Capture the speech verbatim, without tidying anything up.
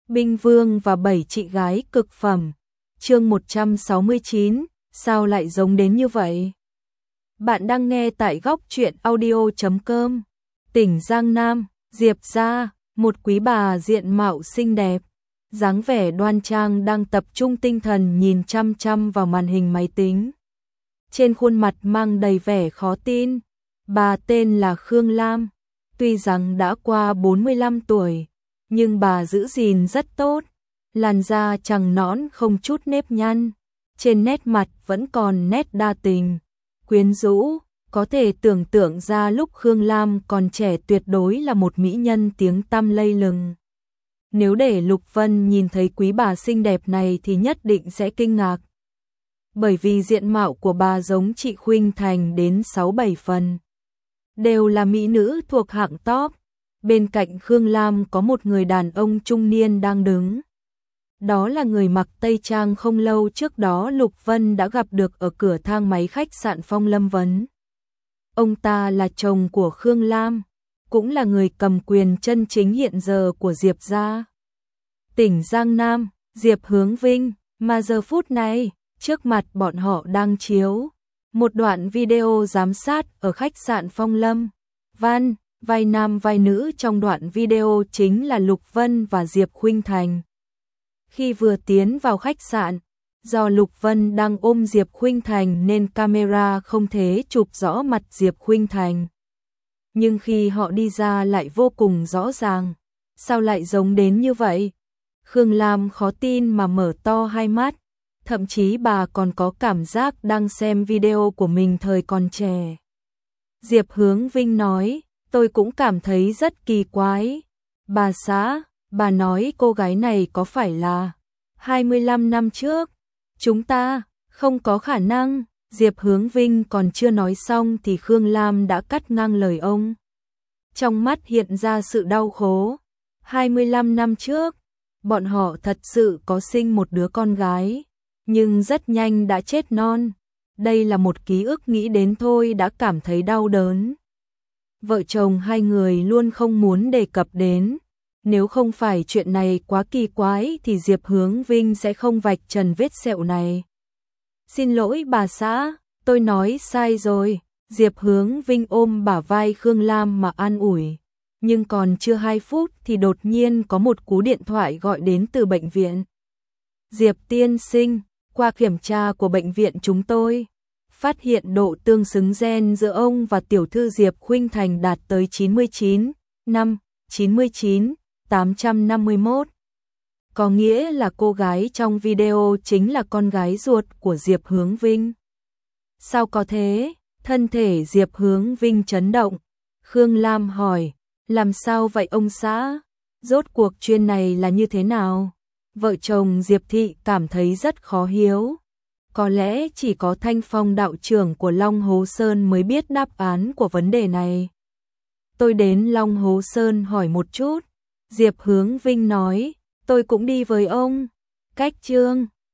Binh Vương và bảy chị gái cực phẩm. Chương một trăm sáu mươi chín, sao lại giống đến như vậy? Bạn đang nghe tại góc truyện audio chấm com. Tỉnh Giang Nam, Diệp gia, một quý bà diện mạo xinh đẹp, dáng vẻ đoan trang đang tập trung tinh thần nhìn chăm chăm vào màn hình máy tính. Trên khuôn mặt mang đầy vẻ khó tin. Bà tên là Khương Lam, tuy rằng đã qua bốn mươi lăm tuổi, nhưng bà giữ gìn rất tốt, làn da trắng nõn không chút nếp nhăn, trên nét mặt vẫn còn nét đa tình, quyến rũ, có thể tưởng tượng ra lúc Khương Lam còn trẻ tuyệt đối là một mỹ nhân tiếng tăm lây lừng. Nếu để Lục Vân nhìn thấy quý bà xinh đẹp này thì nhất định sẽ kinh ngạc. Bởi vì diện mạo của bà giống chị Khuynh Thành đến sáu bảy phần. Đều là mỹ nữ thuộc hạng top. Bên cạnh Khương Lam có một người đàn ông trung niên đang đứng. Đó là người mặc tây trang không lâu trước đó Lục Vân đã gặp được ở cửa thang máy khách sạn Phong Lâm Vấn. Ông ta là chồng của Khương Lam, cũng là người cầm quyền chân chính hiện giờ của Diệp gia. Tỉnh Giang Nam, Diệp Hướng Vinh, mà giờ phút này, trước mặt bọn họ đang chiếu một đoạn video giám sát ở khách sạn Phong Lâm. Văn, vai nam vai nữ trong đoạn video chính là Lục Vân và Diệp Khuynh Thành. Khi vừa tiến vào khách sạn, do Lục Vân đang ôm Diệp Khuynh Thành nên camera không thể chụp rõ mặt Diệp Khuynh Thành. Nhưng khi họ đi ra lại vô cùng rõ ràng. Sao lại giống đến như vậy? Khương Lam khó tin mà mở to hai mắt. Thậm chí bà còn có cảm giác đang xem video của mình thời còn trẻ. Diệp Hướng Vinh nói, tôi cũng cảm thấy rất kỳ quái. Bà xã, bà nói cô gái này có phải là hai mươi lăm năm trước? Chúng ta, không có khả năng. Diệp Hướng Vinh còn chưa nói xong thì Khương Lam đã cắt ngang lời ông. Trong mắt hiện ra sự đau khổ. hai mươi lăm năm trước, bọn họ thật sự có sinh một đứa con gái, nhưng rất nhanh đã chết non. Đây là một ký ức nghĩ đến thôi đã cảm thấy đau đớn. Vợ chồng hai người luôn không muốn đề cập đến. Nếu không phải chuyện này quá kỳ quái thì Diệp Hướng Vinh sẽ không vạch trần vết sẹo này. Xin lỗi bà xã, tôi nói sai rồi. Diệp Hướng Vinh ôm bả vai Khương Lam mà an ủi. Nhưng còn chưa hai phút thì đột nhiên có một cú điện thoại gọi đến từ bệnh viện. Diệp tiên sinh, qua kiểm tra của bệnh viện chúng tôi, phát hiện độ tương xứng gen giữa ông và tiểu thư Diệp Khuynh Thành đạt tới chín mươi chín, năm, chín mươi chín, tám trăm năm mươi mốt. Có nghĩa là cô gái trong video chính là con gái ruột của Diệp Hướng Vinh. Sao có thế? Thân thể Diệp Hướng Vinh chấn động. Khương Lam hỏi, làm sao vậy ông xã? Rốt cuộc chuyện này là như thế nào? Vợ chồng Diệp Thị cảm thấy rất khó hiểu. Có lẽ chỉ có Thanh Phong đạo trưởng của Long Hố Sơn mới biết đáp án của vấn đề này. Tôi đến Long Hố Sơn hỏi một chút. Diệp Hướng Vinh nói, tôi cũng đi với ông. Cách Trương,